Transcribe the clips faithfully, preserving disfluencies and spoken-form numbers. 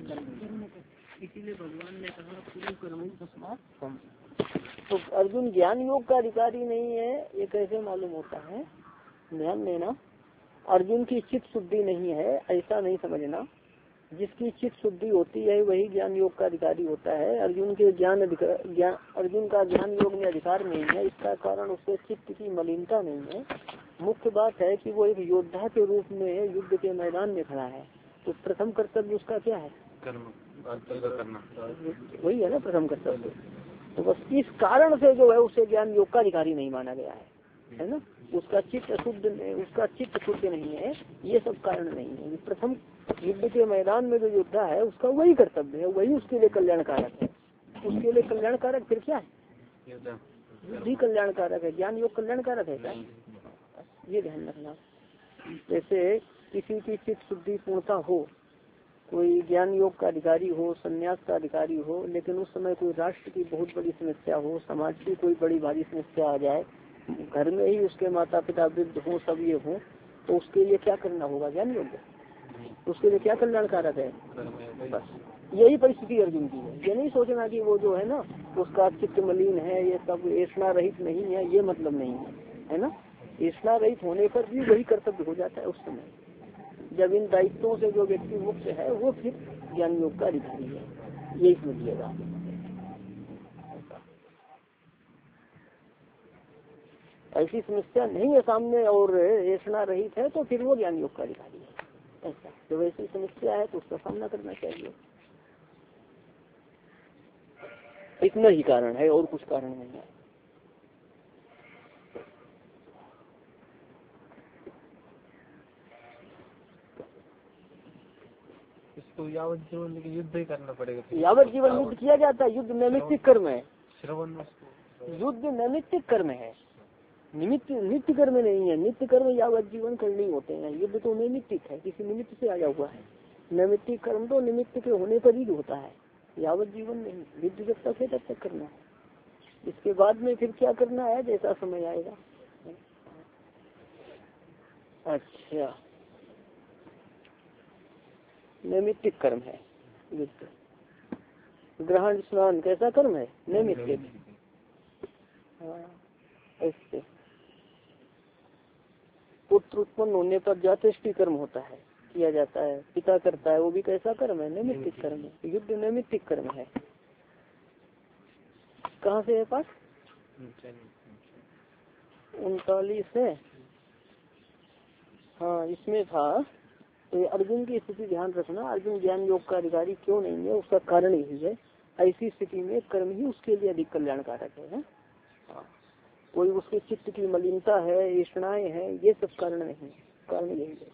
इसीलिए भगवान ने कहा पूर्ण कर्म तस्मात्। तो अर्जुन ज्ञान योग का अधिकारी नहीं है, ये कैसे मालूम होता है? ध्यान देना, अर्जुन की चित्त शुद्धि नहीं है ऐसा नहीं समझना। जिसकी चित्त शुद्धि होती है वही ज्ञान योग का अधिकारी होता है। अर्जुन के ज्ञान अधिकार ज्ञान अर्जुन का ज्ञान योग में अधिकार नहीं है, इसका कारण उसके चित्त की मलिनता नहीं है। मुख्य बात है कि वो एक योद्धा के रूप में युद्ध के मैदान में खड़ा है। तो प्रथम कर्तव्य उसका क्या है? कर्म करना, वही है ना प्रथम कर्तव्य। तो बस इस कारण से जो है उसे ज्ञान योग का अधिकारी नहीं माना गया है, है ना। उसका चित्त शुद्ध उसका चित्त शुद्ध नहीं है, ये सब कारण नहीं है। प्रथम युद्ध के मैदान में जो योद्धा है उसका वही कर्तव्य है, वही उसके लिए कल्याणकारक है। उसके लिए कल्याणकारक फिर क्या है? युद्ध कल्याणकारक है, ज्ञान योग कल्याणकारक है क्या? ये ध्यान रखना। जैसे किसी की चित्त शुद्धि पूर्णता हो, कोई ज्ञान योग का अधिकारी हो, संन्यास का अधिकारी हो, लेकिन उस समय कोई राष्ट्र की बहुत बड़ी समस्या हो, समाज की कोई बड़ी भारी समस्या आ जाए, घर में ही उसके माता पिता वृद्ध हो, सब ये हो, तो उसके लिए क्या करना होगा? ज्ञान योग। उसके लिए क्या कल्याणकारक है? बस यही परिस्थिति अर्जुन की है। ये नहीं सोचना कि वो जो है ना उसका चित्त मलिन है, ये सब ऐसा रहित नहीं है, ये मतलब नहीं है, है ना। ऐसा रहित होने पर भी वही कर्तव्य हो जाता है उस समय। जब इन दायित्वों से जो व्यक्ति मुक्त है वो फिर ज्ञान योग का अधिकारी है, यही समझिएगा। ऐसी समस्या नहीं है सामने और ऐसा रहित है तो फिर वो ज्ञान योग का अधिकारी है। ऐसा जब ऐसी समस्या है तो उसका सामना करना चाहिए। इतना ही कारण है और कुछ कारण नहीं है। इसको यावत जीवन युद्ध ही करना पड़ेगा। यावत जीवन युद्ध किया जाता है। युद्ध नैमित्तिक कर्म है। श्रवण युद्ध नैमित्तिक कर्म है, निमित्त नित्य कर्म नहीं है। नित्य कर्म यावत जीवन करने होते हैं, युद्ध तो नैमित्तिक है, किसी निमित्त से आया हुआ है। नैमित्तिक कर्म तो निमित्त के होने पर ही होता है, यावत जीवन नहीं। युद्ध जब तक है तब तक करना है, इसके बाद में फिर क्या करना है जैसा समय आएगा। अच्छा, नैमित्तिक कर्म है युद्ध। ग्रहण स्नान कैसा कर्म है? नैमित्तिक। हाँ, ऐसे पुत्र उत्पन्न होने पर जातेष्टि कर्म होता है, किया जाता है, पिता करता है, वो भी कैसा कर्म है? नैमित्तिक कर्म है। युद्ध नैमित्तिक कर्म है। कहाँ से है पाठ? उनतालीस है। हाँ, इसमें था। तो अर्जुन की स्थिति ध्यान रखना। अर्जुन ज्ञान योग का अधिकारी क्यों नहीं है, उसका कारण यही है। ऐसी स्थिति में कर्म ही उसके लिए अधिक कल्याणकारक है, है? हाँ। कोई उसके चित्त की मलिनता है, ऐषणाएं हैं, ये सब कारण नहीं, कारण यही है।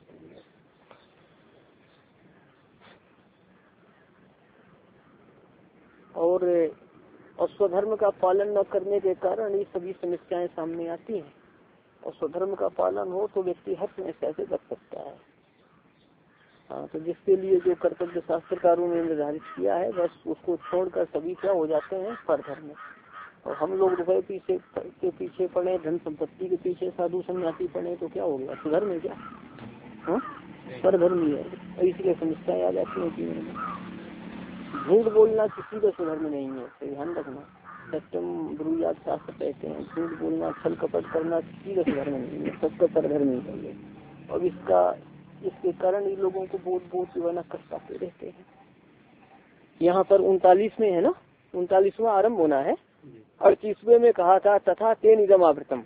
और और स्वधर्म का पालन न करने के कारण ये सभी समस्याएं सामने आती हैं। और स्वधर्म का पालन हो तो व्यक्ति हर समस्या से बच सकता है। हाँ, तो जिसके लिए जो कर्तव्य शास्त्रकारों ने निर्धारित किया है बस उसको छोड़कर सभी क्या हो जाते हैं? परधर्म। और हम लोग रुपए पीछे के पीछे पड़े, धन संपत्ति के पीछे साधु सन्यासी पड़े तो क्या हो गया? सुधर्म है क्या? हाँ, परधर्म ही है। इसलिए समस्याएं आ जाती है जीवन में। झूठ बोलना किसी का सुधर्म नहीं है, तो ध्यान रखना। सत्यम ब्रूयात शास्त्र कहते हैं, झूठ बोलना छल कपट करना किसी का सुधर्म नहीं है, सबका परधर्म ही चाहिए। और इसका इसके कारण इन लोगों को बहुत बहुत जीवना कष्ट आते रहते हैं। यहाँ पर उनतालीस में है ना, उनतालीसवां आरम्भ होना है। अड़तीसवें में कहा था तथा तेन इदम आवृतम।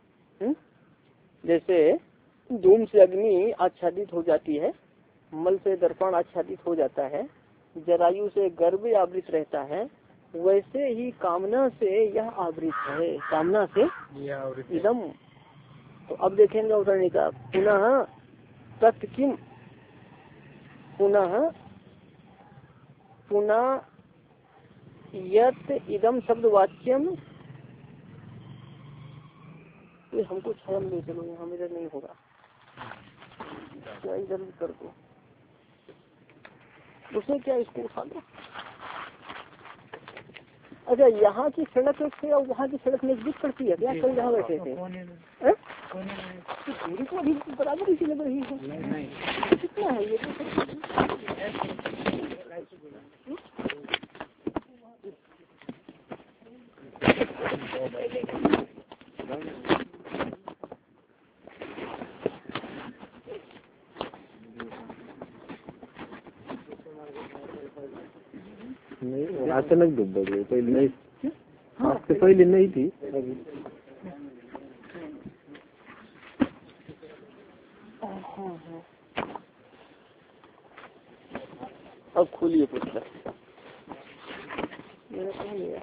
जैसे धूम से अग्नि आच्छादित हो जाती है, मल से दर्पण आच्छादित हो जाता है, जरायु से गर्भ आवृत रहता है, वैसे ही कामना से यह आवृत है। कामना से इदम। तो अब देखेंगे उतरने का। पुनः तत् किम, पुनः पुनः यत इदम शब्द वाच्यम। ये हमको क्षण ले चलो, यहाँ इधर नहीं होगा, क्या इधर कर दो। उसने क्या इसको उठा दो। अच्छा, यहाँ की सड़क से और वहाँ की सड़क नजदीक पड़ती है क्या? कल जहाँ बैठे थे दूरी तो अभी बराबर इसी लग रही है। कितना है ये? नहीं अचानक डूब गई, पहले नहीं, आपसे पहले नहीं थी अभी। अब खोलिए पुस्तक। मेरा कहाँ गया?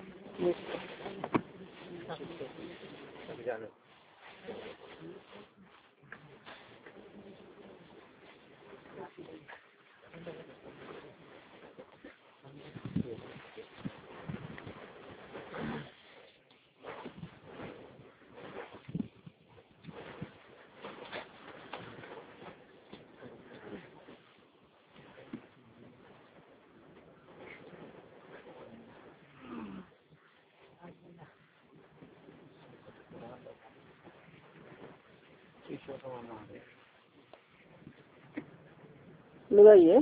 लगाइए।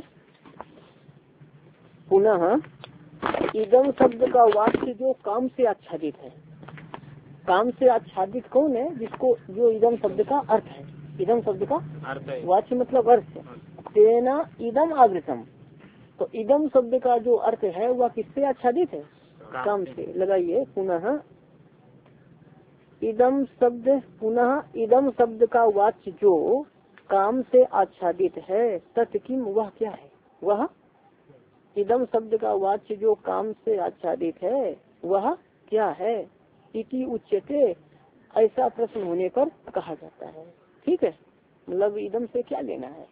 पुनः इदम शब्द का वाक्य जो काम से आच्छादित है, काम से आच्छादित कौन है? जिसको जो इदम शब्द का अर्थ है, इदम शब्द का अर्थ है, वाच्य मतलब अर्थ है। तेना इदम आवृतम, तो इदम शब्द का जो अर्थ है वह किससे आच्छादित है? काम से। लगाइए पुनः इदम शब्द, पुनः इदम शब्द का वाच्य जो काम से आच्छादित है, तत्किम वह क्या है? वह इदम शब्द का वाच्य जो काम से आच्छादित है वह क्या है? इति उच्यते, ऐसा प्रश्न होने पर कहा जाता है। ठीक है, मतलब इदम से क्या लेना है?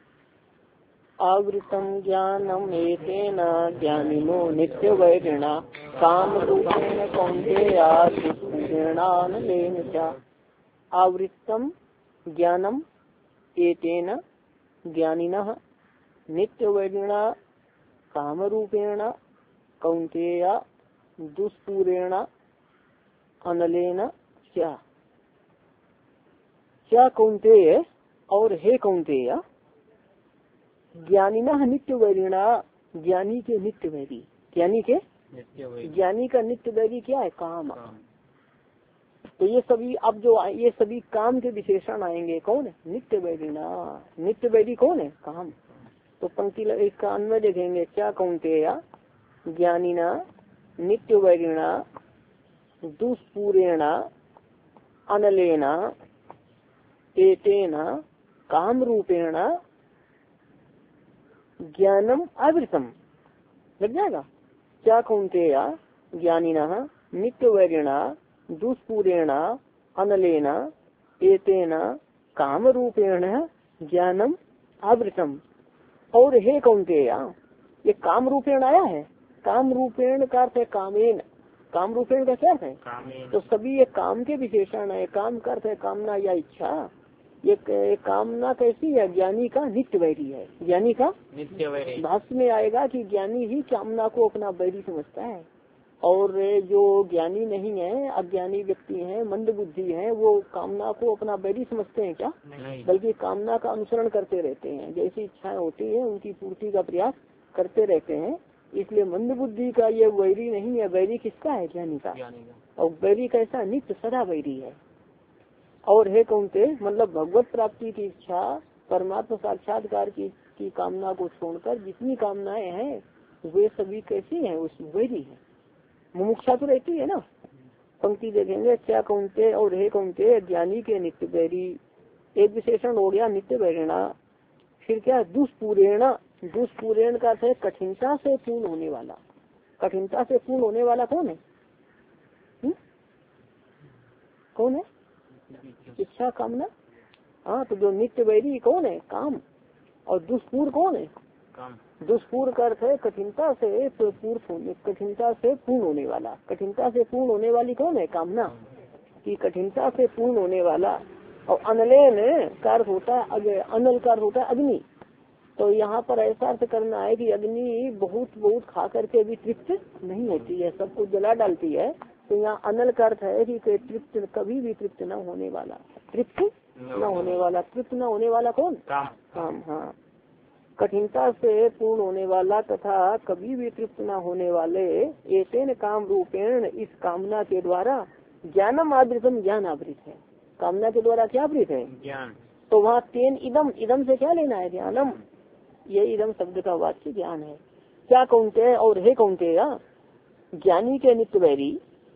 आवृतम ज्ञानम एतेन ज्ञानिनो नित्य वैरिणा काम रूपेण कौन्तेया दुष्पूरेणानलेन च। आवृतम ज्ञानम एतेन ज्ञानिनः नित्य वैरिणा काम रूपेण कौन्तेया दुष्पूरेण अनलेन च। क्या कौन्तेय, और हे कौन्तेय, ज्ञानिनः नित्य वैरिणा, ज्ञानी के नित्य वैरी, ज्ञानी के ज्ञानी का नित्य वैरी क्या है? काम। तो ये सभी अब जो ये सभी काम के विशेषण आएंगे, कौन है? नित्य वैरिणा। नित्य वैरी कौन है? काम। तो पंक्ति इसका अन्वय देखेंगे। क्या कौन्तेय ज्ञानिना नित्य वैरिणा दुष्पूरेण अनलेन एतेन काम रूपेण ज्ञानम आवृतम। लग जाएगा। क्या कौन्तेय ज्ञानिनः नित्य वैरिणा दुष्पूरेण अनलेन एतेन काम रूपेण ज्ञानम आवृतम। और हे कौन्तेय, ये काम रूपेण आया है। काम रूपेण का अर्थ है कामेन। काम रूपेण का क्या अर्थ है? तो सभी ये काम के विशेषण है। काम का अर्थ है कामना या इच्छा। ये कामना कैसी है? ज्ञानी का नित्य वैरी है। ज्ञानी का नित्य वैरी। भाष्य में आएगा कि ज्ञानी ही कामना को अपना वैरी समझता है, और जो ज्ञानी नहीं है, अज्ञानी व्यक्ति है, मंद बुद्धि है, वो कामना को अपना वैरी समझते हैं क्या? नहीं, बल्कि कामना का अनुसरण करते रहते हैं। जैसी इच्छाएं होती है उनकी पूर्ति का प्रयास करते रहते हैं। इसलिए मंद बुद्धि का ये वैरी नहीं है। वैरी किसका है? ज्ञानी का। और वैरी कैसा? नित्य सदा वैरी है। और हे कौन्ते, मतलब भगवत प्राप्ति की इच्छा, परमात्मा साक्षात्कार की, की कामना को छोड़कर जितनी कामनाएं हैं वे सभी कैसी हैं? उसमें वैरी है। मुमुक्षा तो रहती है ना। पंक्ति देखेंगे। क्या कौन्ते, और हे कौन्ते, ज्ञानी के नित्य वैरी, एक विशेषण हो गया नित्य वैरिणा। फिर क्या? दुष्पूरेण। दुष्पूरेण का अर्थ है कठिनता से पूर्ण होने वाला। कठिनता से पूर्ण होने वाला कौन है? हुँ? कौन है? इच्छा कामना। हाँ, तो जो नित्य वैरी कौन है? काम। और दुष्पूर कौन है? काम। दुष्पूर का अर्थ है कठिनता से पूर्ण होने, कठिनता से पूर्ण होने वाला। कठिनता से पूर्ण होने वाली कौन है? कामना की कठिनता से पूर्ण होने वाला। और अनलेन का अर्थ होता है, अनल का अर्थ होता है अग्नि। तो यहाँ पर ऐसा अर्थ करना है कि अग्नि बहुत बहुत खा करके भी तृप्त नहीं होती है, सबको जला डालती है। तो यहाँ अनल का अर्थ है कि तृप्त, कभी भी तृप्त न होने वाला। तृप्त न होने वाला, तृप्त न होने वाला कौन? काम। काम। हाँ, कठिनता से पूर्ण होने वाला तथा कभी भी तृप्त न होने वाले एतेन काम रूपेण इस कामना के द्वारा ज्ञानम आवृतम ज्ञान आवृत है। कामना के द्वारा क्या आवृत है? ज्ञान। तो वहाँ तेन इदम, इदम से क्या लेना है? ज्ञानम। ये इदम शब्द का वाच्य ज्ञान है। क्या कौनते और हे कौनते, ज्ञानी के नित्य वैरी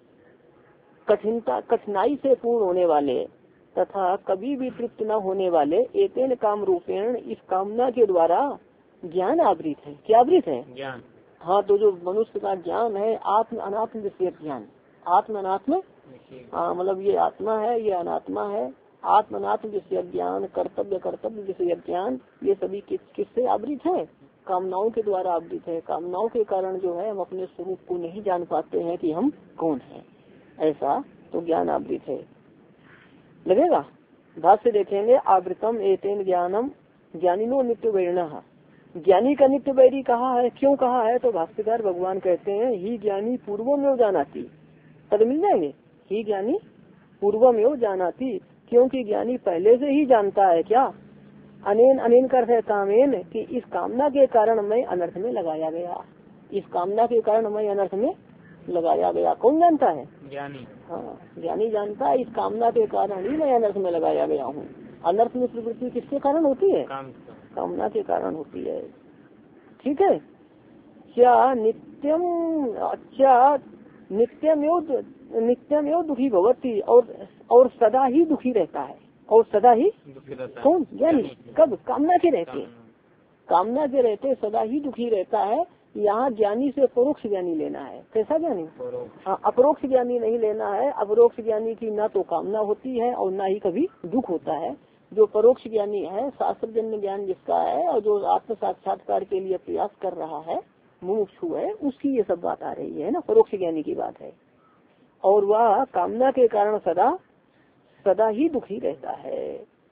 कठिनता कठिनाई से पूर्ण होने वाले तथा कभी भी तृप्त न होने वाले एतेन काम रूपेण इस कामना के द्वारा ज्ञान आवृत है। क्या आवृत है? ज्ञान। हाँ, तो जो मनुष्य का ज्ञान है आत्म अनात्म विषय ज्ञान, आत्म अनात्म, हाँ मतलब ये आत्मा है, ये अनात्मा है, आत्म अनात्म विषय ज्ञान, कर्तव्य कर्तव्य विषय ज्ञान, ये सभी किस किससे आवृत है? कामनाओं के द्वारा आवृत है। कामनाओं के कारण जो है हम अपने स्वरूप को नहीं जान पाते हैं कि हम कौन है, ऐसा तो ज्ञान आवृत है। लगेगा? भाष्य देखेंगे, आवृतम एतेन ज्ञानम ज्ञानिनो नित्य वैरिणः। ज्ञानी का नित्य वैरी कहा है, क्यों कहा है? तो भाष्यकार भगवान कहते हैं ही ज्ञानी पूर्वमेव जानाति, पद मिल जाएंगे, ही ज्ञानी पूर्वमेव जानाति, क्योंकि ज्ञानी पहले से ही जानता है। क्या? अनेन, अनेन करते है कामेन, कि इस कामना के कारण मैं अनर्थ में लगाया गया, इस कामना के कारण मैं अनर्थ में लगाया गया। कौन जानता है? ज्ञानी। हाँ, ज्ञानी जानता है इस कामना के कारण ही मैं अनर्थ में लगाया गया हूँ। अनर्थ में प्रवृत्ति किसके कारण होती है? काम, कामना के कारण होती है। ठीक है। क्या नित्यम, अच्छा नित्यम योग नित्यम योग दुखी भवती, और और सदा ही दुखी रहता है, और सदा ही कौन? ज्ञानी। कब? कामना के रहते, कामना के रहते सदा ही दुखी रहता है। यहाँ ज्ञानी से परोक्ष ज्ञानी लेना है। कैसा ज्ञानी? हाँ, अपरोक्ष ज्ञानी नहीं लेना है। अपरोक्ष ज्ञानी की ना तो कामना होती है और ना ही कभी दुख होता है। जो परोक्ष ज्ञानी है, शास्त्र जन्य ज्ञान जिसका है और जो आत्म साक्षात्कार के लिए प्रयास कर रहा है, मुमुक्षु है, उसकी ये सब बात आ रही है ना, परोक्ष ज्ञानी की बात है। और वह कामना के कारण सदा सदा ही दुखी रहता है।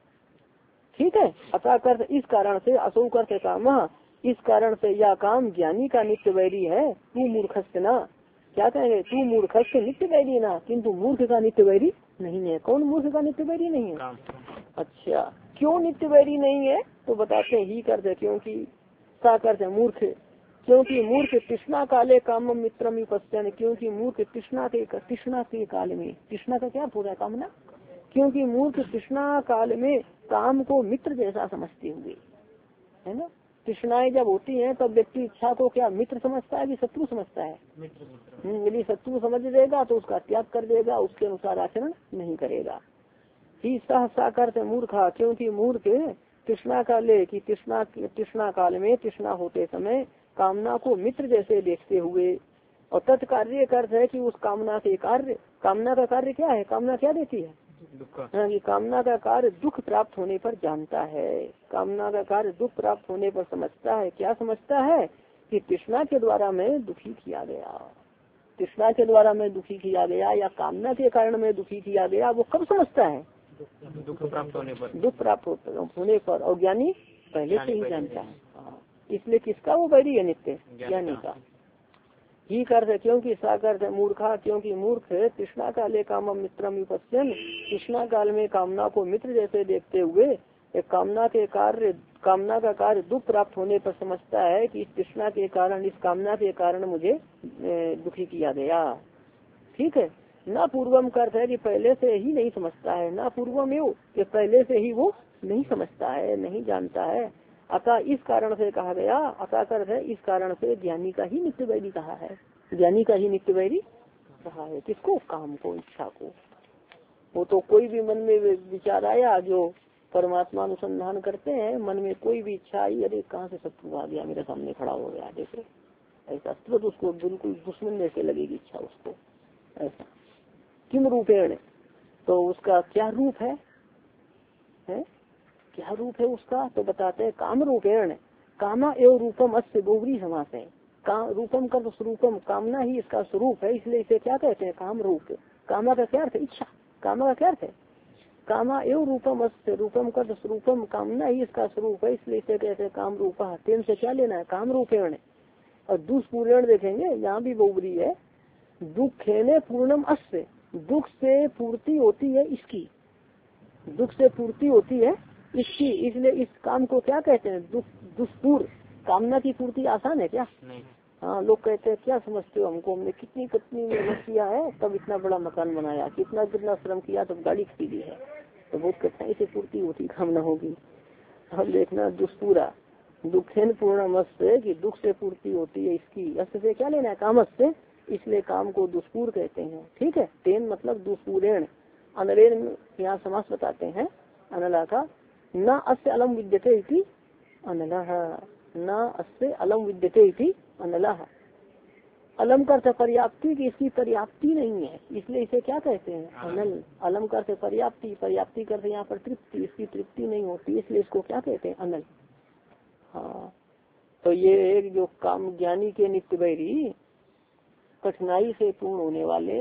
ठीक है। अतः कर इस कारण से, असो करते काम, इस कारण से यह काम ज्ञानी का नित्य वैरी है। तू मूर्खस्य ना, क्या कहेंगे? तू मूर्खस्य नित्य वैरी ना, किंतु मूर्ख का नित्य वैरी नहीं है। कौन मूर्ख का नित्य वैरी नहीं है? अच्छा, क्यों नित्य वैरी नहीं है? तो बताते ही करते, क्योंकि सा करते मूर्ख, क्योंकि मूर्ख तृष्णा काले काम मित्रम उपस्थित, क्योंकि मूर्ख तृष्णा के तृष्णा के काल में, तृष्णा का क्या पूरा कामना, क्योंकि मूर्ख तृष्णा काल में काम को मित्र जैसा समझते हुए, है ना, तृष्णाएं जब होती हैं तब व्यक्ति इच्छा को क्या मित्र समझता है कि शत्रु समझता है? यदि शत्रु समझ लेगा तो उसका त्याग कर देगा, उसके अनुसार आचरण नहीं करेगा। ही सहसा करते मूर्खा, क्योंकि मूर्ख तृष्णा काले की तृष्णा तृष्णा काल में, तृष्णा होते समय कामना को मित्र जैसे देखते हुए, और तत्कार्य अर्थ है कि उस कामना के कार्य, कामना का कार्य क्या है? कामना क्या देती है? हाँ, कि कामना का कार्य दुख प्राप्त होने पर जानता है, कामना का कार्य दुख प्राप्त होने पर समझता है। क्या समझता है? कि तृष्णा के द्वारा मैं दुखी किया गया, तृष्णा के द्वारा मैं दुखी किया गया, या कामना के कारण मैं दुखी किया गया। वो कब समझता है? दुख प्राप्त होने पर, दुख प्राप्त होने पर। और ज्ञानी पहले से ही जानता है। इसलिए किसका वो वैरी है? नित्य ज्ञानी का। ही करते, क्योंकि साकर मूर्खा, क्योंकि मूर्ख तृष्णा काले काम मित्रम उपस्थित, तृष्णा काल में कामना को मित्र जैसे देखते हुए कामना के कार्य, कामना का कार्य दुख प्राप्त होने पर समझता है कि इस तृष्णा के कारण, इस कामना के कारण मुझे दुखी किया गया। ठीक है। ना पूर्वम का अर्थ है कि पहले से ही नहीं समझता है, ना पूर्वम यू कि पहले से ही वो नहीं समझता है, नहीं जानता है। अतः इस कारण से कहा गया, अतः कर है इस कारण से ज्ञानी का ही नित्य वैरी कहा है, ज्ञानी का ही नित्य वैरी कहा है। किसको? काम को, इच्छा को। वो तो कोई भी मन में विचार आया, जो परमात्मा अनुसंधान करते हैं, मन में कोई भी इच्छा आई, अरे कहाँ से शत्रु आ गया, मेरे सामने खड़ा हो गया, जैसे ऐसा तुरंत उसको बिल्कुल दुश्मन जैसे लगेगी इच्छा उसको। ऐसा किम रूपेण, तो उसका क्या रूप है, है? क्या रूप है उसका? तो बताते हैं काम रूपेण, कामा एवं रूपम अस्य बहुव्रीहि समास है। काम रूपम का स्वरूपम, कामना ही इसका स्वरूप है, इसलिए इसे क्या कहते हैं? काम रूप। कामा का क्या अर्थ है? इच्छा। कामा का क्या अर्थ है? कामा एवं रूपम अस्य, रूपम का स्वरूपम, कामना ही इसका स्वरूप है, इसलिए इसे कहते हैं काम रूपा। तेन से क्या लेना है? काम रूपेण। और दुष्पूर्ण देखेंगे, यहाँ भी बहुव्रीहि है। दुख है पूर्णम अस्य, दुख से पूर्ति होती है इसकी, दुख से पूर्ति होती है इसकी, इसलिए इस काम को क्या कहते हैं? दुष्पूर। कामना की पूर्ति आसान है क्या? नहीं। हाँ, लोग कहते हैं क्या समझते हो हमको, हमने कितनी कितनी मेहनत किया है तब इतना बड़ा मकान बनाया, कितना कितना श्रम किया तब गाड़ी खरीदी है, तो बहुत कठिनाई से पूर्ति होती कामना होगी। अब देखना दुष्पूरा, दुखेन पूर्णमस्य की दुख से पूर्ति होती है इसकी। अस्त से क्या लेना है? कामस से, इसलिए काम को दुष्पूर कहते हैं। ठीक है, तेन मतलब दुष्पूरेण। अनलेन यहाँ समास बताते हैं अनला का। न अस्य अलम विद्यते इति अनलः, न अस्य अलम विद्यते इति अनलः। अलम करते पर्याप्ति की इसकी पर्याप्ति नहीं है, इसलिए इसे क्या कहते हैं? अनल। अलम करते पर्याप्ति, पर्याप्ति करते यहाँ पर तृप्ति, इसकी तृप्ति नहीं होती, इसलिए इसको क्या कहते हैं? अनल। हाँ, तो ये एक जो काम ज्ञानी के नित्य वैरी, कठिनाई से पूर्ण होने वाले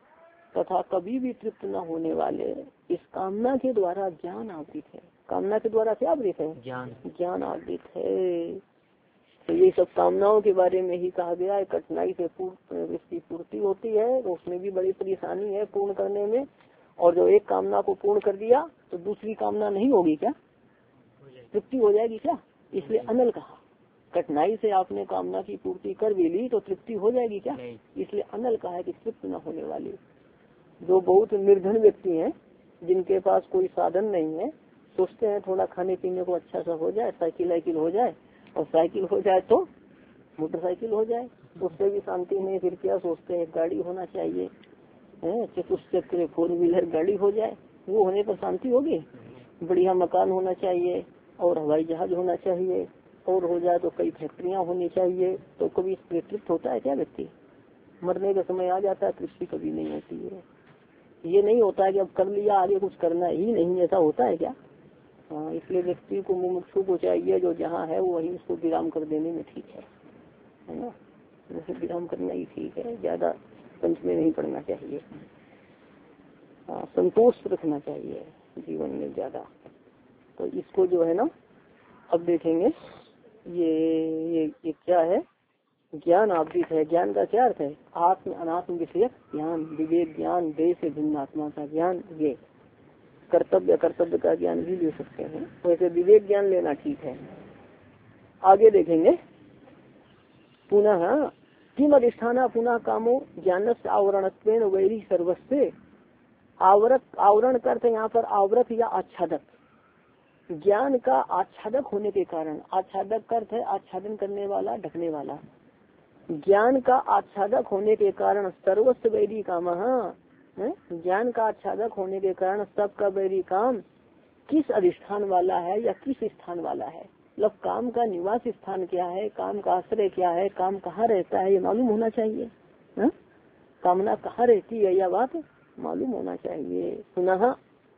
तथा कभी भी तृप्त न होने वाले, इस कामना के द्वारा ज्ञान आवृत है। कामना के द्वारा क्या आवृत है? ज्ञान। ज्ञान आवृत है। तो ये सब कामनाओं के बारे में ही कहा गया है। कठिनाई से पूर्ण इसकी पूर्ति होती है, तो उसमें भी बड़ी परेशानी है पूर्ण करने में। और जो एक कामना को पूर्ण कर दिया तो दूसरी कामना नहीं होगी क्या? तृप्ति हो जाएगी क्या? इसलिए अनल कहा। कठिनाई से आपने कामना की पूर्ति कर भी ली तो तृप्ति हो जाएगी क्या? इसलिए अनल कहा है कि तृप्त न होने वाली। जो बहुत निर्धन व्यक्ति हैं, जिनके पास कोई साधन नहीं है, सोचते हैं थोड़ा खाने पीने को अच्छा सा हो जाए, साइकिल वाइकिल हो जाए, और साइकिल हो जाए तो मोटरसाइकिल हो जाए, उससे भी शांति नहीं। फिर क्या सोचते हैं? गाड़ी होना चाहिए, चतुष्चक्र फोर व्हीलर गाड़ी हो जाए, वो होने पर शांति होगी? बढ़िया मकान होना चाहिए और हवाई जहाज होना चाहिए, और हो जाए तो कई फैक्ट्रियां होनी चाहिए, तो कभी तृप्त होता है क्या व्यक्ति? मरने का समय आ जाता है, तृप्ति कभी नहीं होती है। ये नहीं होता है कि अब कर लिया आगे कुछ करना ही नहीं, ऐसा होता है क्या? हाँ, इसलिए व्यक्ति को मुमुक्षु को चाहिए जो जहाँ है वो वहीं उसको विराम कर देने में ठीक है, है ना? वैसे विराम करना ही ठीक है, ज्यादा पंच में नहीं पड़ना चाहिए। हाँ, संतोष रखना चाहिए जीवन में ज्यादा। तो इसको जो है ना, अब देखेंगे ये ये, ये क्या है? ज्ञान आवृत है। ज्ञान का क्या अर्थ है? आत्म अनात्म विषयक ज्ञान, विवेक ज्ञान, देह से भिन्न आत्मा का ज्ञान, ये कर्तव्य कर्तव्य का ज्ञान भी ले सकते हैं। वैसे विवेक ज्ञान लेना ठीक है। आगे देखेंगे पुनः किम अधिष्ठाना पुनः कामो ज्ञान से आवरणत्वेन वैरी सर्वस्व। आवरत, आवरण करते यहाँ पर आवरत या आच्छादक। ज्ञान का आच्छादक होने के कारण, आच्छादक करते है आच्छादन करने वाला, ढकने वाला। ज्ञान का आच्छादक होने के कारण सर्वस्व वैरी काम, ज्ञान का आच्छादक होने के कारण सबका वैरी काम किस अधिष्ठान वाला है या किस स्थान वाला है? मतलब काम का निवास स्थान क्या है, काम का आश्रय क्या है, काम कहाँ रहता है, ये मालूम होना चाहिए। है? कामना कहाँ रहती है यह बात मालूम होना चाहिए। पुनः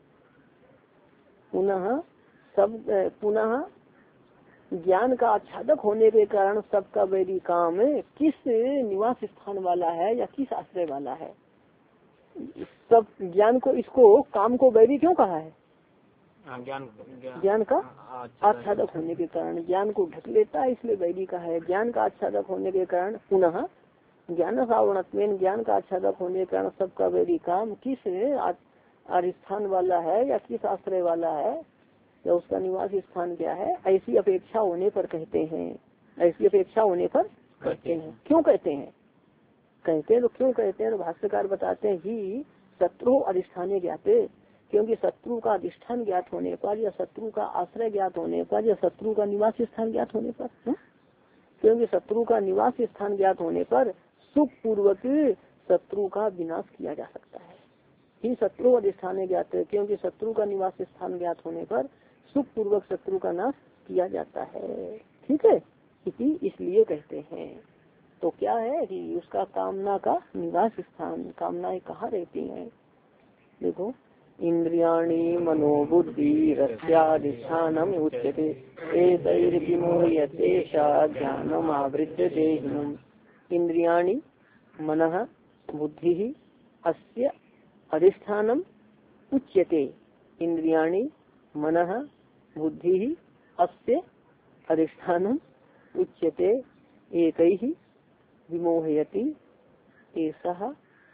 पुनः सब पुनः ज्ञान का आच्छादक होने के कारण सबका वैरी काम किस निवास स्थान वाला है या किस आश्रय वाला है? सब ज्ञान को, इसको काम को वैरी क्यों कहा है? ज्ञान ज्ञान का आच्छादक होने के कारण, ज्ञान को ढक लेता है इसलिए वैरी का है। ज्ञान का आच्छादक होने के कारण पुनः ज्ञान सावरणत्वेन, ज्ञान का आच्छादक होने के कारण सबका वैरी काम किस अधिष्ठान वाला है या किस आश्रय वाला है या उसका निवास स्थान क्या है, ऐसी अपेक्षा होने पर कहते हैं। ऐसी अपेक्षा होने पर कहते हैं। क्यों कहते हैं? कहते हैं तो क्यों कहते हैं? तो भाष्यकार बताते हैं ही शत्रु अधिष्ठाने ज्ञाते, क्योंकि शत्रु का अधिष्ठान ज्ञात होने पर या शत्रु का आश्रय ज्ञात होने पर या शत्रु का निवास स्थान ज्ञात होने पर, है? क्योंकि शत्रु का निवास स्थान ज्ञात होने पर सुख पूर्वक शत्रु का विनाश किया जा सकता है। ही शत्रु अधिष्ठाने ज्ञात है, क्योंकि शत्रु का निवास स्थान ज्ञात होने पर सुख पूर्वक शत्रु का नाश किया जाता है। ठीक है, इसी इसलिए कहते हैं। तो क्या है कि उसका कामना का निवास स्थान, कामनाएं कहाँ रहती हैं? देखो, इंद्रियाणि मनोबुद्धि रस्याधिष्ठानम उच्यते एतैर्विमोह्यते ज्ञानम आवृत्य देहिनम्। इंद्रियाणि मनः बुद्धि अस्य अधिष्ठानम उच्यते। इंद्रियाणि मनः बुद्धि अस्य अधिष्ठानम उच्यते एकैः विमोहयति एषः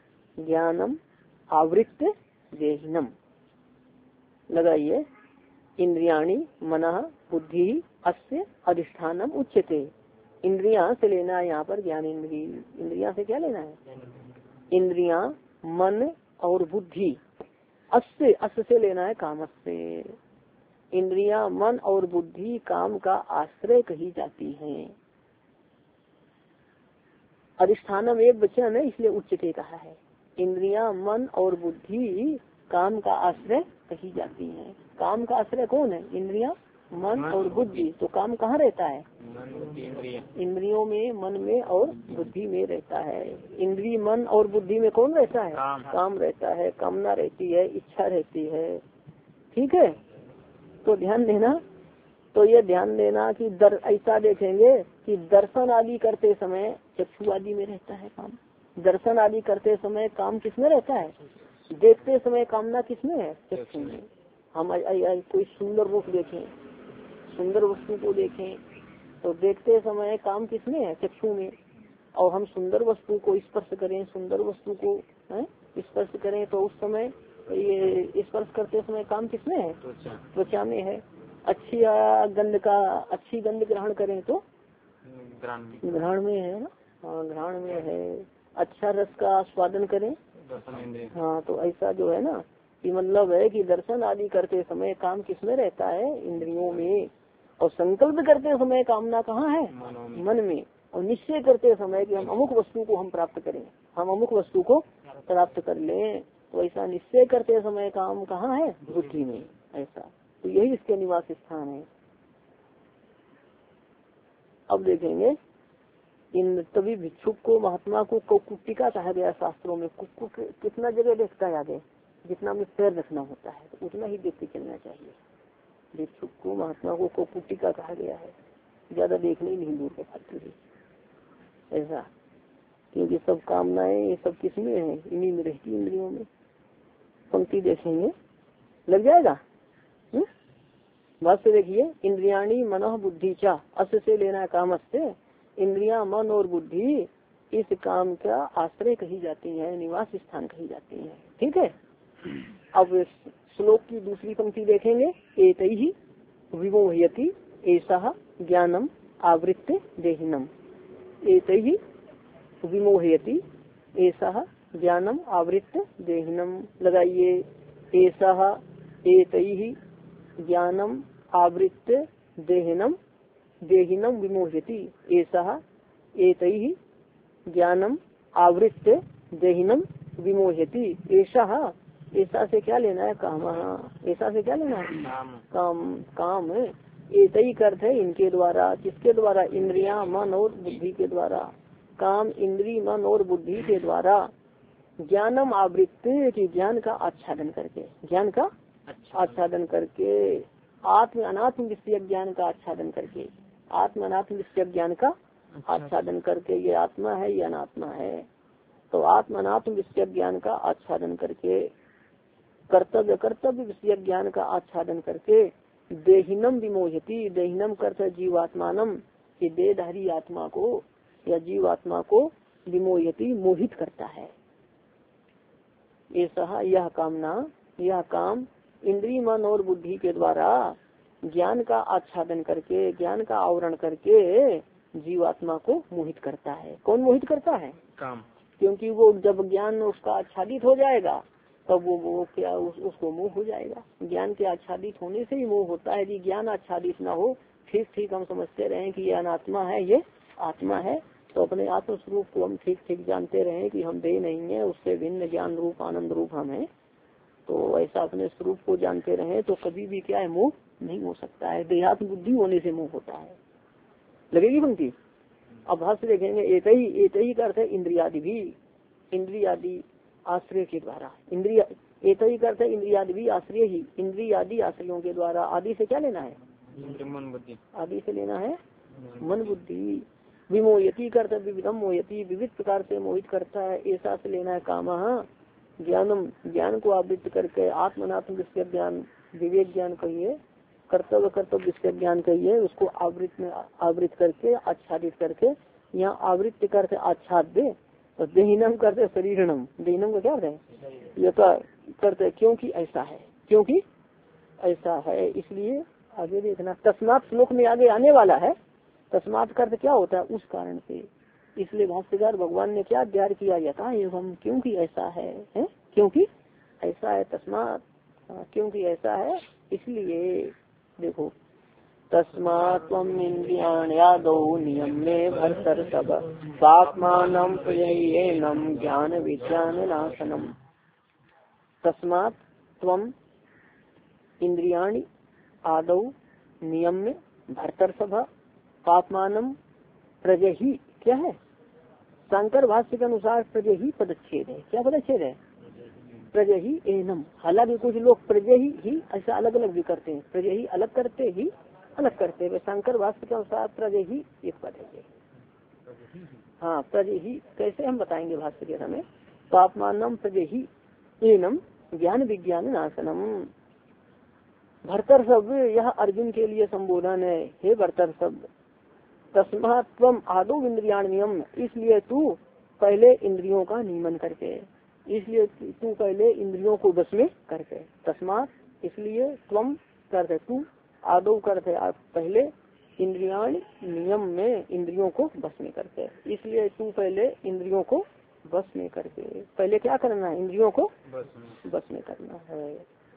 ज्ञानम आवृत्य देहिनम। लगाइए, इंद्रियाणी मनः बुद्धि अस्य अधिष्ठानम उच्यते। इंद्रिया से लेना है यहाँ पर ज्ञान इंद्रिय। इंद्रिया से क्या लेना है? इंद्रिया मन और बुद्धि। अस्य अस्य से लेना है काम से। इंद्रिया मन और बुद्धि काम का आश्रय कही जाती हैं। अधिष्ठानम एक वचन है इसलिए उच्चते कहा है। इंद्रिया मन और बुद्धि काम का आश्रय कही जाती हैं। काम का आश्रय कौन है? इंद्रिया मन और बुद्धि। तो काम कहाँ रहता है? इंद्रियों में, मन में और बुद्धि में रहता है। इंद्रिय मन और बुद्धि में कौन रहता है? काम, काम रहता है, कामना रहती है, इच्छा रहती है। ठीक है, तो ध्यान देना। तो ये ध्यान देना कि दर ऐसा देखेंगे कि दर्शन आदि करते समय चक्षु आदि में रहता है काम। दर्शन आदि करते समय काम किसमें रहता है? देखते समय कामना किसमें है? चक्षु में। हम आई, आई, आई, कोई सुंदर रूप देखें, सुंदर वस्तु को देखें तो देखते समय काम किसमें है? चक्षु में। और हम सुंदर वस्तु को स्पर्श करें, सुंदर वस्तु को स्पर्श करें तो उस समय ये स्पर्श करते समय काम किसमें है? त्वचा में है। अच्छी गंध का अच्छी गंध ग्रहण करें तो घ्राण में है ना। हाँ, घ्राण में है। अच्छा रस का स्वादन करें, हाँ, तो ऐसा जो है ना कि मतलब है कि दर्शन आदि करते समय काम किसमें रहता है? इंद्रियों में। और संकल्प करते समय कामना कहाँ है? मन में। और निश्चय करते समय कि हम अमुक वस्तु को हम प्राप्त करें, हम अमुक वस्तु को प्राप्त कर लें, तो ऐसा निश्चय करते समय काम कहाँ है? बुद्धि में। ऐसा तो यही इसके निवास स्थान है। अब देखेंगे इन तभी भिक्षुक को, महात्मा को कुक्कुटिका कहा गया शास्त्रों में। कुक्कुट कितना जगह देखता है? आगे जितना में पैर रखना होता है तो उतना ही देखते चलना चाहिए। भिक्षुक को, महात्मा को कुक्कुटिका कहा गया है। ज्यादा देखने ही नहीं दूर के खाते थे ऐसा, क्योंकि सब कामनाएं ये सब किसमें है? इन्हीं में रहती, इंद्रियों में। पंक्ति देखेंगे, लग जाएगा। बात से देखिए, इंद्रियाणी मनः बुद्धि चा, अस्य से लेना है काम से। इंद्रिया मन और बुद्धि इस काम का आश्रय कही जाती है, निवास स्थान कही जाती है। ठीक है। अब श्लोक की दूसरी पंक्ति देखेंगे। एतैहि विमोहयति एषः ज्ञानम आवृत्य देहिनम। एतैहि विमोहयति एषः ज्ञानम आवृत्य देहिनम। लगाइए, एषः एतैहि ज्ञानम आवृत्य देहिनम, देहिनम विमोहयति। एषः एतैहि ज्ञानम आवृत्य देहिनम विमोहयति। एषः, ऐसा से क्या लेना है? काम। ऐसा से क्या लेना है? काम। काम एतई अर्थ है इनके द्वारा। किसके द्वारा? इंद्रिया मन और बुद्धि के द्वारा। काम इंद्री मन और बुद्धि के द्वारा ज्ञानम आवृत्ति की ज्ञान का आच्छादन करके, ज्ञान का आच्छादन करके, आत्म अनात्म विषय ज्ञान का आच्छादन करके, आत्म अनात्म विषय ज्ञान का आच्छादन करके, ये आत्मा है ये अनात्मा है, तो आत्म अनात्म विषय ज्ञान का आच्छादन करके, कर्तव्य कर्तव्य विषय ज्ञान का आच्छादन करके, देहिनम विमोहयति, देहिनम कर्तव्य जीवात्मानम, कि देहधारी आत्मा को या जीवात्मा को विमोहयति मोहित करता है। ऐसा यह कामना, यह काम इंद्रिय मन और बुद्धि के द्वारा ज्ञान का आच्छादन करके, ज्ञान का आवरण करके जीवात्मा को मोहित करता है। कौन मोहित करता है? काम। क्योंकि वो जब ज्ञान उसका आच्छादित हो जाएगा तब वो, वो क्या उस, उसको मोह हो जाएगा। ज्ञान के आच्छादित होने से ही मोह होता है। यदि ज्ञान आच्छादित ना हो, ठीक ठीक हम समझते रहे कि ये अनात्मा है ये आत्मा है, तो अपने आत्म स्वरूप को हम ठीक ठीक जानते रहे कि हम देह नहीं है, उससे भिन्न ज्ञान रूप आनंद रूप हम है, तो ऐसा अपने स्वरूप को जानते रहे तो कभी भी क्या है? मोह नहीं हो सकता है। देहात्म बुद्धि होने से मोह होता है। लगेगी पंक्ति। अब भाष्य देखेंगे। एक ही एक ही का अर्थ है इंद्रियादि भी, इंद्रियादि आश्रय के द्वारा। इंद्रिया एक ही का अर्थ है इंद्रियादि भी आश्रय ही, इंद्रियादि आश्रयों के द्वारा। आदि से क्या लेना है? मन बुद्धि। आदि से लेना है मन बुद्धि। विमोहयति का अर्थ विविधम मोहयति, विविध प्रकार से मोहित करता है। ऐसा से लेना है काम। ज्ञानम, ज्ञान को आवृत्त करके, आत्मनात्म विषय ज्ञान, विवेक ज्ञान कहिए, कर्तव्य कर्तव्य विषय ज्ञान कहिए, उसको आवृत में आवृत करके, आच्छादित करके। यहाँ आवृत्त करते आच्छाद दे, तो देहिनम करते शरीरनम। देहिनम का क्या है? ये तो करते क्योंकि ऐसा है, क्योंकि ऐसा है। इसलिए आगे देखना, तस्मात श्लोक में आगे आने वाला है। तस्मात का अर्थ क्या होता है? उस कारण से। इसलिए भाष्यकार भगवान ने क्या अध्ययन किया यथा एवं, क्योंकि ऐसा है, है? क्योंकि ऐसा है। तस्मात क्योंकि ऐसा है इसलिए। देखो, तस्मात् त्वम् इंद्रियाण्यादौ नियम्ये भर्तर्षभ पाप्मानं प्रययेनं ज्ञान विज्ञान नाशनम्। तस्मात् त्वम् इंद्रियाणि आदौ नियम्य भर्तर्षभ पाप्मानं प्रजहि। क्या है? शंकर भाष्य के अनुसार प्रजहि पदच्छेद है। क्या पदच्छेद है? प्रजहि एनम। हालांकि कुछ लोग प्रजहि ही ऐसा अलग अलग भी करते हैं, प्रजहि अलग करते ही अलग करते हैं। शंकर भाष्य के अनुसार प्रजहि एक पद है। हाँ, प्रजहि कैसे हम बताएंगे भाष्य के समय। पापमानम प्रजहि एनम ज्ञान विज्ञान नाशनम। भर्तर शब्द यह अर्जुन के लिए संबोधन है। हे भर्तर शब्द, तस्मात् त्वम् आदौ इंद्रियाण नियम, इसलिए तू पहले इंद्रियों का नियमन करके, इसलिए तू पहले इंद्रियों को बस में करके। तस्मात् इसलिए, त्वम करते तू, आदौ करते आप पहले, इंद्रियाण नियम में इंद्रियों को बस में करते, इसलिए तू पहले इंद्रियों को बस में करके। पहले क्या करना है? इंद्रियों को बस में करना है,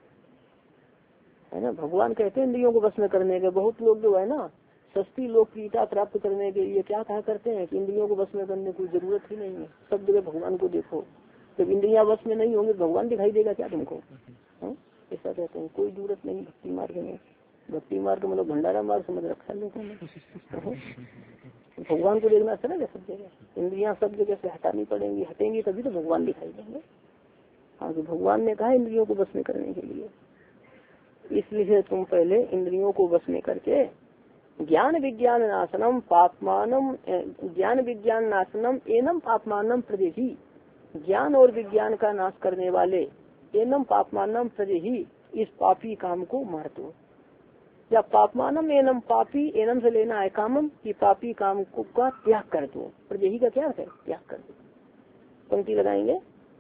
है ना। भगवान कहते हैं इंद्रियों को बस में करने के। बहुत लोग जो है ना सस्ती लोकप्रियता प्राप्त करने के लिए क्या कहा करते हैं कि इंद्रियों को बस में करने की जरूरत ही नहीं है। सब जगह भगवान को देखो, जब इंद्रियां बस में नहीं होंगी भगवान दिखाई देगा क्या तुमको? ऐसा कहते हैं। कोई जरूरत नहीं भक्ति मार्ग में। भक्ति मार्ग मतलब भंडारा मार्ग समझ रखा है लोगों ने। भगवान को देखना सरल है सब जगह। इंद्रियां सब जगह से हटानी पड़ेंगी, हटेंगी तभी तो भगवान दिखाई देंगे। हाँ, तो भगवान ने कहा इंद्रियों को बस में करने के लिए, इसलिए तुम पहले इंद्रियों को बस में करके ज्ञान विज्ञान नाशनम पापमानम, ज्ञान विज्ञान नाशनम एनम पापमानम प्रदेही, ज्ञान और विज्ञान का नाश करने वाले एनम पापमानम प्रदेही, इस पापी काम को मार दो। या पापमानम एनम, पापी एनम से लेना है कामम, कि पापी काम को का त्याग कर दो। प्रदेही का क्या है? त्याग कर दो। पंक्ति लगाएंगे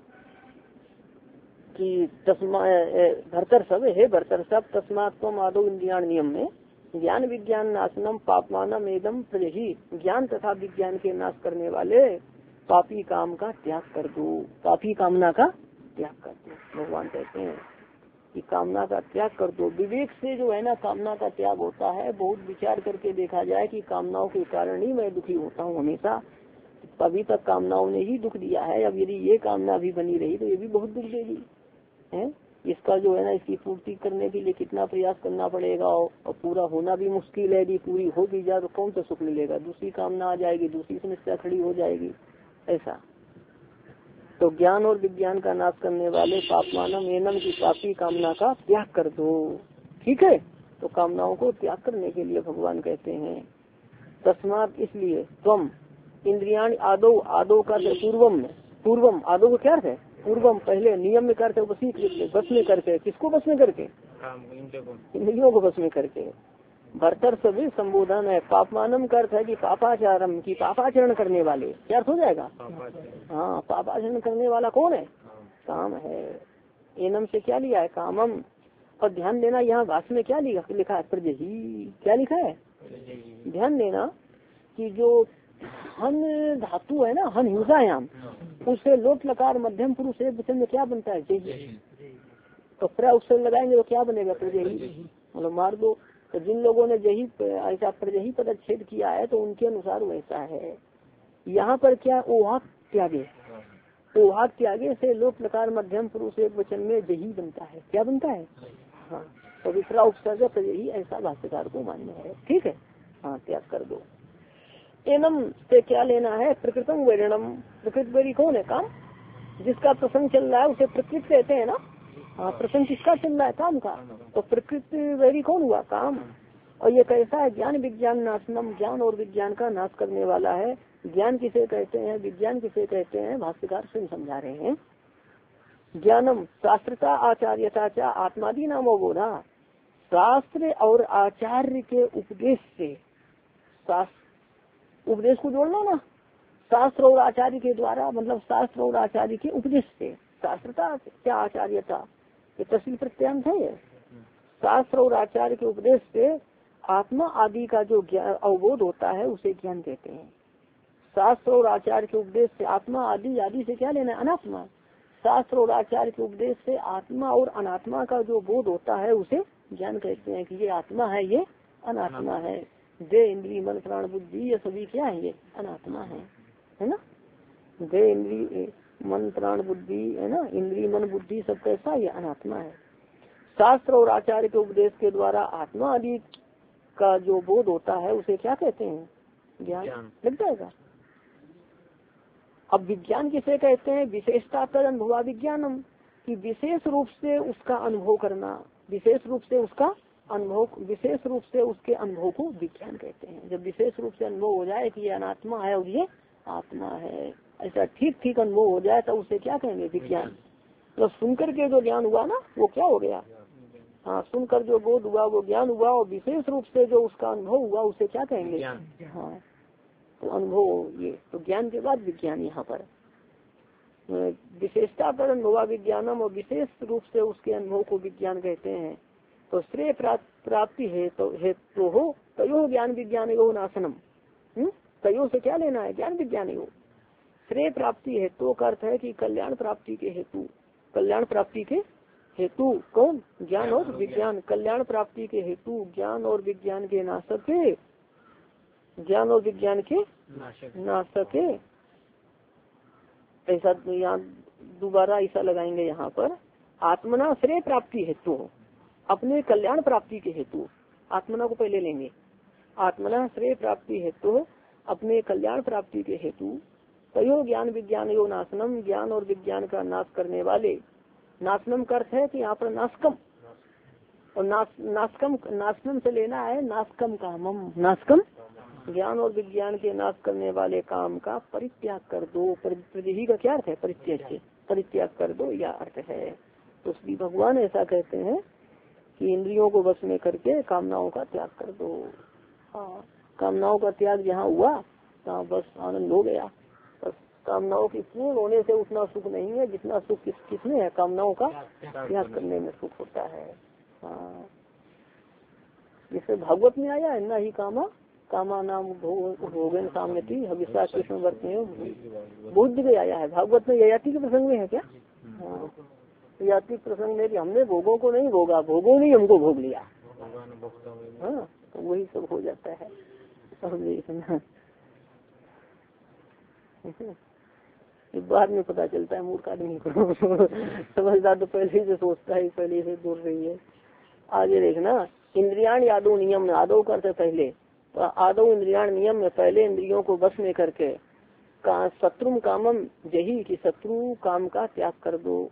कि तस्मा भर्तर सब, हे भर्तर सब, तस्मात् त्वम् आदौ इंद्रियाण नियम में ज्ञान विज्ञान नाशनम पापमानम एदम प्रजहि, ज्ञान तथा विज्ञान के नाश करने वाले पापी काम का त्याग कर दो। पापी कामना का त्याग कर दो। भगवान कहते हैं कि कामना का त्याग कर दो। विवेक से जो है ना कामना का त्याग होता है। बहुत विचार करके देखा जाए कि कामनाओं के कारण ही मैं दुखी होता हूँ हमेशा। अभी तक कामनाओं ने ही दुख दिया है, अब यदि ये कामना भी बनी रही तो ये भी बहुत दुख देगी, है। इसका जो है ना इसकी पूर्ति करने के लिए कितना प्रयास करना पड़ेगा, और पूरा होना भी मुश्किल है। यदि पूरी हो भी जाए तो कौन सा सुख मिलेगा? दूसरी कामना आ जाएगी, दूसरी समस्या खड़ी हो जाएगी। ऐसा तो ज्ञान और विज्ञान का नाश करने वाले पापमानम एनम की पापी कामना का त्याग कर दो। ठीक है, तो कामनाओं को त्याग करने के लिए भगवान कहते हैं तस्मात्, इसलिए त्वम इंद्रियाण आदो, आदो का पूर्वम में, पूर्वम आदो का क्या है? पूर्वम पहले, नियम में करते वसीकृत बस में करके। किसको बस में करके? इंद्रियों को बस में करके। भर्तर सभी संबोधन है। पापमानम का अर्थ है कि पापाचारम, की पापाचरण करने वाले। क्या अर्थ हो जाएगा? हाँ, पापाचरण करने वाला कौन है? काम है। एनम से क्या लिया है? कामम। और ध्यान देना यहाँ भाष्य में क्या लिखा है? प्रजहि। क्या लिखा है? ध्यान देना कि जो हन धातु है ना, हन हिंसायाम, उससे लोट लकार मध्यम पुरुष एक वचन में क्या बनता है? जही। तो प्र उससे लगाएंगे तो क्या बनेगा? प्रजहि, मतलब मार दो। तो जिन लोगों ने जही ऐसा प्रजहि पदच्छेद किया है तो उनके अनुसार वैसा है। यहाँ पर क्या? ओहाक त्यागे, ओहाक त्यागे से लोट लकार मध्यम पुरुष एक वचन में जही बनता है। क्या बनता है? हाँ, तो विप्रा उपसर्ग प्रजहि, ऐसा भाष्यकार को मान्य है। ठीक है, हाँ, त्याग कर दो। एनम से क्या लेना है? प्रकृतम वैरणम। प्रकृत वैरी कौन है? काम। जिसका प्रसंग चल रहा है उसे प्रकृत कहते हैं ना। हाँ, प्रसंग किसका चल रहा है? काम का। तो प्रकृत वैरी कौन हुआ? काम। और ये कैसा है? ज्ञान विज्ञान नाशनम, ज्ञान और विज्ञान का नाश करने वाला है। ज्ञान किसे कहते हैं, विज्ञान किसे कहते हैं, भाष्यकार स्वयं समझा रहे हैं। ज्ञानम शास्त्रता आचार्यता चा आत्मादि नामो बोधा। शास्त्र और आचार्य के उपदेश से, शास्त्र उपदेश को जोड़ना ना, शास्त्र और आचार्य के द्वारा, मतलब शास्त्र और आचार्य के उपदेश से। शास्त्रता क्या आचार्यता, ये तस्वीर प्रत्यांत है। शास्त्र और आचार्य के उपदेश से आत्मा आदि का जो ज्ञान अवबोध होता है उसे ज्ञान कहते हैं। शास्त्र और आचार्य के उपदेश से आत्मा आदि आदि से क्या लेना है? अनात्मा। शास्त्र और आचार्य के उपदेश से आत्मा और अनात्मा का जो बोध होता है उसे ज्ञान कहते हैं कि ये आत्मा है, ये अनात्मा है। दे इंद्रिय मन प्राण बुद्धि ये सभी क्या है? ये अनात्मा है, है ना। दे इंद्रिय मन प्राण बुद्धि है ना, इंद्रिय मन बुद्धि सब कैसा? ये अनात्मा है। शास्त्र और आचार्य के उपदेश के द्वारा आत्मा आदि का जो बोध होता है उसे क्या कहते हैं? ज्ञान। लग जाएगा। अब विज्ञान किसे कहते हैं? विशेषता तर अनुभवा विज्ञानम, कि विशेष रूप से उसका अनुभव करना, विशेष रूप से उसका अनुभव, विशेष रूप से उसके अनुभव को विज्ञान कहते हैं। जब विशेष रूप से अनुभव हो जाए कि ये अनात्मा है और ये आत्मा है, ऐसा ठीक ठीक अनुभव हो जाए तो उसे क्या कहेंगे? विज्ञान। तो सुनकर के जो ज्ञान हुआ ना वो क्या हो गया? हाँ, सुनकर जो बोध हुआ वो ज्ञान हुआ, और विशेष रूप से जो उसका अनुभव हुआ उसे क्या कहेंगे? हाँ, तो अनुभव ये तो ज्ञान के बाद विज्ञान। यहाँ पर विशेषता पर अनुभवा विज्ञानम, और विशेष रूप से उसके अनुभव को विज्ञान कहते हैं। तो श्रेय प्राप्ति है तो हेतु हो तयो ज्ञान विज्ञान यो नाशनम। तयो से क्या लेना है? ज्ञान विज्ञान यो। श्रेय प्राप्ति हेतु का अर्थ है कि कल्याण प्राप्ति के हेतु, कल्याण प्राप्ति के हेतु कौन? ज्ञान और विज्ञान। कल्याण प्राप्ति के हेतु ज्ञान और विज्ञान के नाशक के, ज्ञान और विज्ञान के नाशक है। ऐसा यहाँ दोबारा ऐसा लगाएंगे यहाँ पर, आत्मना श्रेय प्राप्ति हेतु, अपने कल्याण प्राप्ति के हेतु। आत्मना को पहले लेंगे। आत्मना श्रेय प्राप्ति हेतु, अपने कल्याण प्राप्ति के हेतु। तयो ज्ञान विज्ञान यो नाशनम, ज्ञान और विज्ञान का नाश करने वाले। नाशनम का अर्थ है कि यहाँ पर नाशकम, और नाश नाशकम नाशनम से लेना है नाशकम कामम। नाशकम ज्ञान और विज्ञान के नाश करने वाले काम का परित्याग कर दो। परित्यागी का क्या अर्थ है? परित्याग से परित्याग कर दो, यह अर्थ है। तो श्री भगवान ऐसा कहते हैं कि इंद्रियों को वश में करके कामनाओं का त्याग कर दो। हाँ, कामनाओं का त्याग जहाँ हुआ तहाँ बस आनंद हो गया। बस कामनाओं की पूर्ण होने से उतना सुख नहीं है जितना सुख किस किसमें है? कामनाओं का त्याग करने में सुख होता है। हाँ, जिससे भागवत में आया है ना ही कामा कामा नाम भोगन सामने थी हविषा कृष्ण वर्त में बुद्ध भी आया है। भागवत में ययाति के प्रसंग में है क्या? हाँ, ययाति प्रसंग में कि हमने भोगों को नहीं भोगा, भोगों ने हमको भोग लिया। हाँ, तो वही सब हो जाता है। बाद में पता चलता है मूर्ख आदमी को। समझदार तो पहले से सोचता है, पहले से दूर रही है। आगे देखना, इंद्रियाण यादव नियम, आदव करते पहले, तो आदव इंद्रियाण नियम में पहले इंद्रियों को वश में करके का शत्रु कामम यही कि शत्रु काम का त्याग कर दो।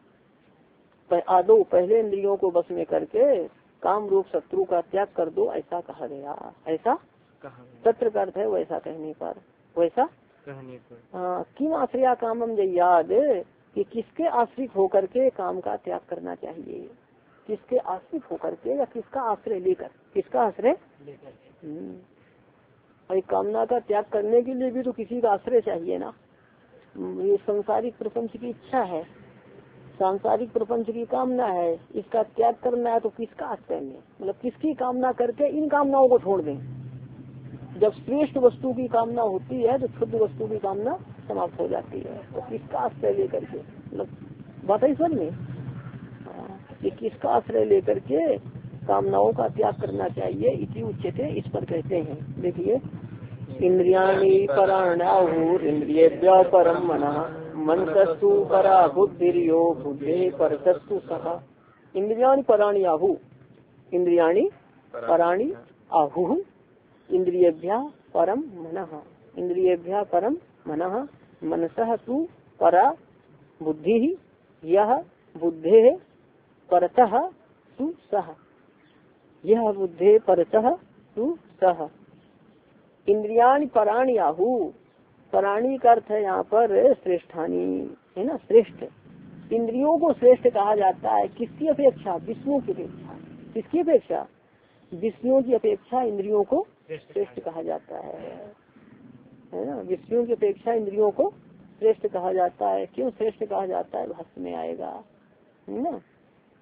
आदो पहले इंद्रियों को वश में करके काम रूप शत्रु का त्याग कर दो, ऐसा कहा गया। ऐसा सत्र का अर्थ है वैसा कहने पर, वैसा कहने पर। हाँ, किम आश्रया कामम याद, कि किसके आश्रित होकर के काम का त्याग करना चाहिए? किसके आश्रित होकर के या किसका आश्रय लेकर? किसका आश्रय लेकर? और कामना का त्याग करने के लिए भी तो किसी का आश्रय चाहिए ना। ये संसारिक प्रपंच की इच्छा है, सांसारिक प्रपंच की कामना है, इसका त्याग करना है तो किसका आश्रय लें? मतलब किसकी कामना करके इन कामनाओं को छोड़ दें। जब श्रेष्ठ वस्तु की कामना होती है तो शुद्ध वस्तु की कामना समाप्त हो जाती है। तो किसका आश्रय लेकर के, मतलब बात है समझ में, कि किसका आश्रय लेकर के कामनाओं का त्याग करना चाहिए। इसी उच्चते, इस पर कहते हैं। देखिए, इंद्रियाणि पराण्याहुर इंद्रियेभ्यः परम मनः मनसस्तु परा बुद्धिर्यो बुद्धे परसस्तु सः। इंद्रियाणि पराणि आहु, इंद्रियाणि पराणि आहु इंद्रियेभ्यः परम मनः, इंद्रियेभ्यः परम मनः मनसः तु परा बुद्धि यह बुद्धे परतः तु सः, यह बुद्धे परतः तु सः। इंद्रियाणि पराणि आहु, पराणी का अर्थ है यहाँ पर श्रेष्ठानी, है ना, श्रेष्ठ। इंद्रियों को श्रेष्ठ कहा जाता है किसकी अपेक्षा? विष्णु की अपेक्षा। किसकी अपेक्षा? विष्णु की अपेक्षा इंद्रियों को श्रेष्ठ कहा जाता है, है ना। विष्णु की अपेक्षा इंद्रियों को श्रेष्ठ कहा जाता है। क्यों श्रेष्ठ कहा जाता है? भाष्य में आएगा, है ना।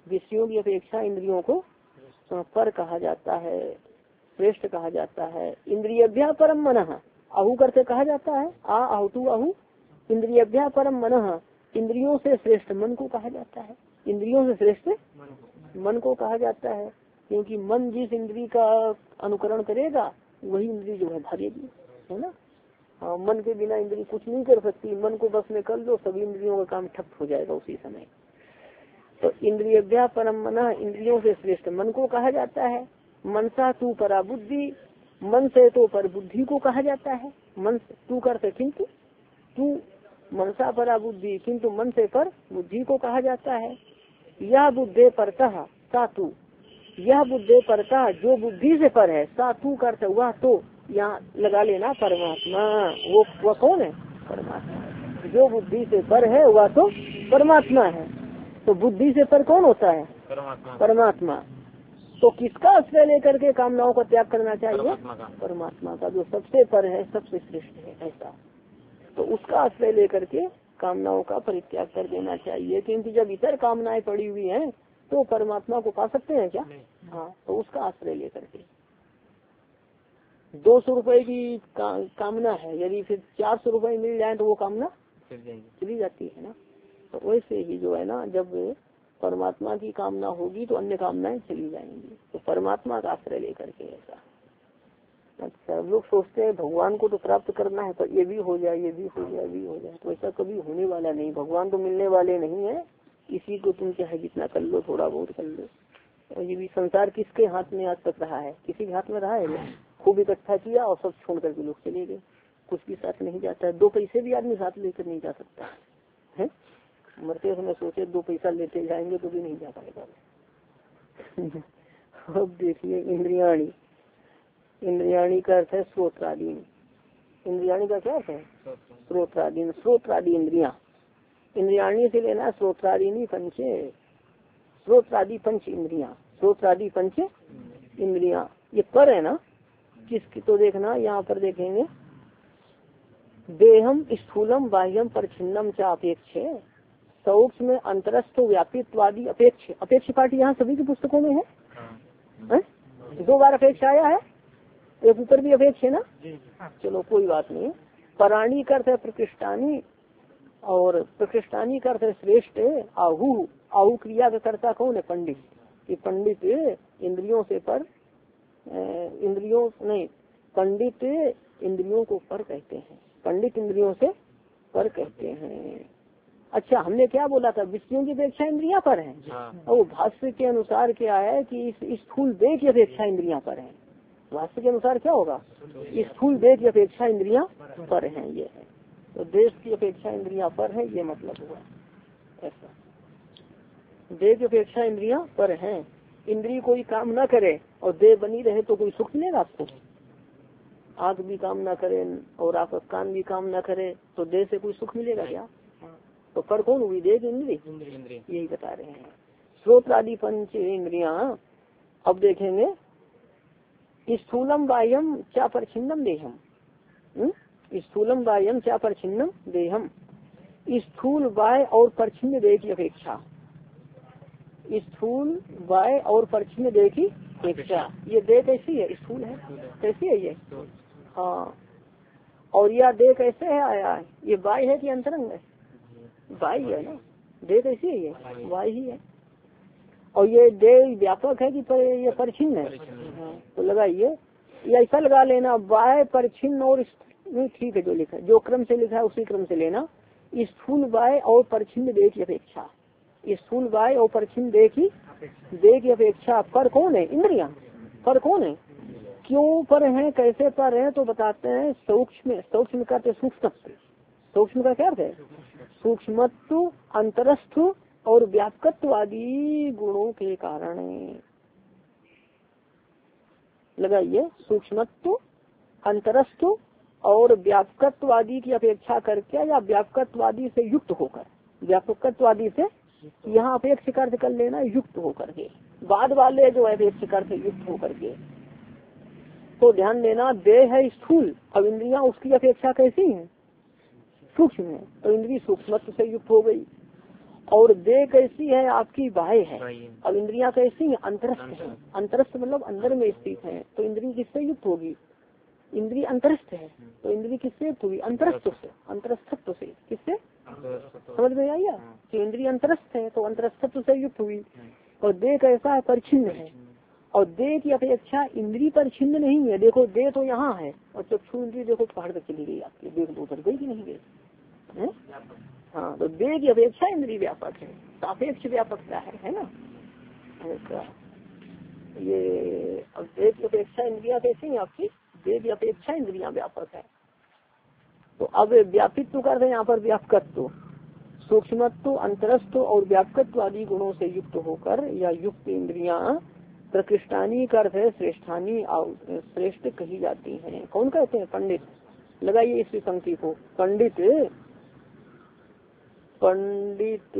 विषयों की अपेक्षा इंद्रियों को पर कहा जाता है, श्रेष्ठ कहा जाता है। इंद्रियभ्या परम मनः, आहु करते कहा जाता है, आ आहुतु आहु। इंद्रियभ्या परम मनः, इंद्रियों से श्रेष्ठ मन को कहा जाता है। इंद्रियों से श्रेष्ठ मन को कहा जाता है, क्योंकि मन जिस इंद्री का अनुकरण करेगा वही इंद्री जो है भागेगी, है ना। हाँ, मन के बिना इंद्री कुछ नहीं कर सकती। मन को बस में कर लो, सभी इंद्रियों का काम ठप हो जाएगा उसी समय। तो इंद्रियभ्या परम मनः, इंद्रियों से श्रेष्ठ मन को कहा जाता है। मनसा तू परा बुद्धि, मन से तो पर बुद्धि को कहा जाता है। मन तू करते किंतु, तू मनसा परा बुद्धि, किंतु मन से पर बुद्धि को कहा जाता है। यह बुद्धे परतः सा तू, यह बुद्धे परतः जो बुद्धि से पर है, सा तू करते वह तो, यहाँ लगा लेना परमात्मा। वो वह कौन है? परमात्मा। जो बुद्धि से पर है वह तो परमात्मा है। तो बुद्धि से पर कौन होता है? परमात्मा। परमात्मा। तो किसका आश्रय लेकर के कामनाओं का त्याग करना चाहिए? परमात्मा का। परमात्मा का, जो सबसे पर है, सबसे श्रेष्ठ है, ऐसा। तो उसका आश्रय लेकर के कामनाओं का परित्याग कर देना चाहिए, क्योंकि जब इतर कामनाएं पड़ी हुई हैं तो परमात्मा को पा सकते हैं क्या? हाँ, तो उसका आश्रय लेकर के। दो सौ रुपए की का, कामना है, यदि फिर चार सौ रुपए मिल जाए तो वो कामना चली जाती है ना। तो वैसे ही जो है ना, जब परमात्मा की कामना होगी तो अन्य कामनाएं चली जाएंगी। तो परमात्मा का आश्रय लेकर के ऐसा। अच्छा, लोग सोचते हैं भगवान को तो प्राप्त करना है, पर ये भी हो जाए, ये भी हो जाए, भी हो जाए, तो ऐसा कभी होने वाला नहीं। भगवान तो मिलने वाले नहीं है, किसी को तुम चाहे जितना कर लो, थोड़ा बहुत कर लो। और ये भी संसार किसके हाथ में आज तक रहा है? किसी के हाथ में रहा है? खूब इकट्ठा किया और सब छोड़ करके लोग चले गए, कुछ भी साथ नहीं जाता है। दो पैसे भी आदमी साथ लेकर नहीं जा सकता है। मरते समय सोचे दो पैसा लेते जाएंगे तो भी नहीं जा पाएगा। अब देखिए, इंद्रियाणी, इंद्रियाणी का अर्थ है श्रोत्रादीन। इंद्रियाणी का क्या अर्थ है? श्रोत्रादीन, श्रोत्रादि इंद्रिया। इंद्रियाणी से लेना श्रोत्रादीनी पंचे, श्रोत्रादि पंच इंद्रिया, श्रोत्रादि पंच इंद्रिया। ये पर है ना, किसकी? तो देखना यहाँ पर देखेंगे, देहम स्थूलम बाह्यम परिच्छिन्नम च अपेक्ष, सूक्ष्म अंतरस्थ व्यापित्वादि अपेक्ष। अपेक्ष पाठ यहाँ सभी की पुस्तकों में है, है? दो बार अपेक्ष आया है, एक ऊपर भी अपेक्ष है ना। चलो कोई बात नहीं। पराणी का अर्थ है प्रकृष्टानी, और प्रकृष्टानी का अर्थ है श्रेष्ठ। आहु, आहु क्रिया का कर्ता कौन है? पंडित। कि पंडित इंद्रियों से पर, इंद्रियों नहीं, पंडित इंद्रियों को पर कहते हैं, पंडित इंद्रियों से पर कहते हैं। अच्छा, हमने क्या बोला था? विषयों की अपेक्षा इंद्रियां पर हैं। हाँ। और भाष्य के अनुसार क्या है कि इस स्थूल देह की अपेक्षा इंद्रियां पर हैं। भाष्य के अनुसार क्या होगा? स्थूल देह की अपेक्षा इंद्रियां पर हैं, ये है। तो देश की अपेक्षा इंद्रियां पर है, ये मतलब हुआ ऐसा। देह की अपेक्षा इंद्रियां पर हैं। इंद्रिय कोई काम न करे और देह बनी रहे तो कोई सुख मिलेगा आपको? आँख भी काम न करे और आप कान भी काम न करे तो देह से कोई सुख मिलेगा क्या? तो पर कौन हुई? देह की इंद्रिय, यही बता रहे हैं। श्रोत्रादि पंच इंद्रिया। अब देखेंगे, स्थूलम बाह्यम चा परिच्छिन्नम देहम, स्थूलम बाह्यम चा परिच्छिन्नम देहम। स्थूल बाह्य और परिच्छिन्न देह की अपेक्षा, स्थूल बाह्य और परिच्छिन्न देह की अपेक्षा। ये देह कैसी है? स्थूल है। कैसी है ये? हाँ। और यह देह कैसे है आया है? ये बाह्य है कि अंतरंग है? बाह्य है ना। देह कैसी है? ये बाह्य ही है। और ये देह व्यापक है कि पर ये परिच्छिन्न है? हाँ। तो लगाइए, ये ऐसा लगा लेना, बाह्य परिच्छिन्न और ठीक है, जो लिखा जो क्रम से लिखा है उसी क्रम से लेना। स्थूल बाह्य और परिच्छिन्न देह की अपेक्षा, स्थूल बाह्य और परिच्छिन्न देह की देह की अपेक्षा पर कौन है? इंद्रियां। पर कौन है? क्यों पर है? कैसे पर है? तो बताते हैं, सूक्ष्म, सूक्ष्म का सूक्ष्म, सूक्ष्म का क्या अर्थ है? सूक्ष्मत्व, अंतरस्थ और व्यापकत्व आदि गुणों के कारण। लगाइए, सूक्ष्मत्व, अंतरस्थ और व्यापकत्वादी की अपेक्षा करके या व्यापकत्वादी से युक्त होकर, व्यापकत्वादी से यहाँ अपेक्ष अर्थ कर लेना युक्त होकर के, बाद वाले जो है अपेक्ष अर्थ युक्त होकर के। तो ध्यान देना, देह है स्थूल, अब इंद्रियां उसकी अपेक्षा कैसी हैं? सूक्ष्म है। तो इंद्रिय सूक्ष्मत्व से युक्त हो गई और देह कैसी है आपकी बाह्य है। अब इंद्रियां कैसी है अंतरस्थ है। अंतरस्थ मतलब अंदर में स्थित है। तो इंद्रिय किससे युक्त होगी? इंद्रिय अंतरस्थ है तो इंद्रिय किससे युक्त होगी? अंतरस्थ से, अंतरस्थत्व से। किससे? समझ में आइए कि इंद्रिय अंतरस्थ है तो अंतरस्थत्व से युक्त हुई। और देह कैसा है? परिच्छिन्न है। और देह की अपेक्षा इंद्रिय परिच्छिन्न नहीं है। देखो देह तो यहाँ है और चक्षु इंद्रिय देखो पहाड़ तक चली गई आपकी, देख दो उधर गई कि नहीं गई? हाँ, तो देह की अपेक्षा इंद्रिय व्यापक है, सापेक्ष व्यापकता है, है ना। ऐसा ये अब देह की अपेक्षा इंद्रिया कैसी है आपकी? देह की अपेक्षा इंद्रिया व्यापक है। तो अब व्यापित्व का अर्थ है यहाँ पर व्यापकत्व, सूक्ष्मत्व, अंतरस्थ और व्यापकत्व आदि गुणों से युक्त होकर या युक्त इंद्रिया प्रकृष्टानी का अर्थ है श्रेष्ठानी श्रेष्ठ कही जाती हैं। कौन कहते हैं? पंडित। लगाइए इस पंक्ति को। पंडित पंडित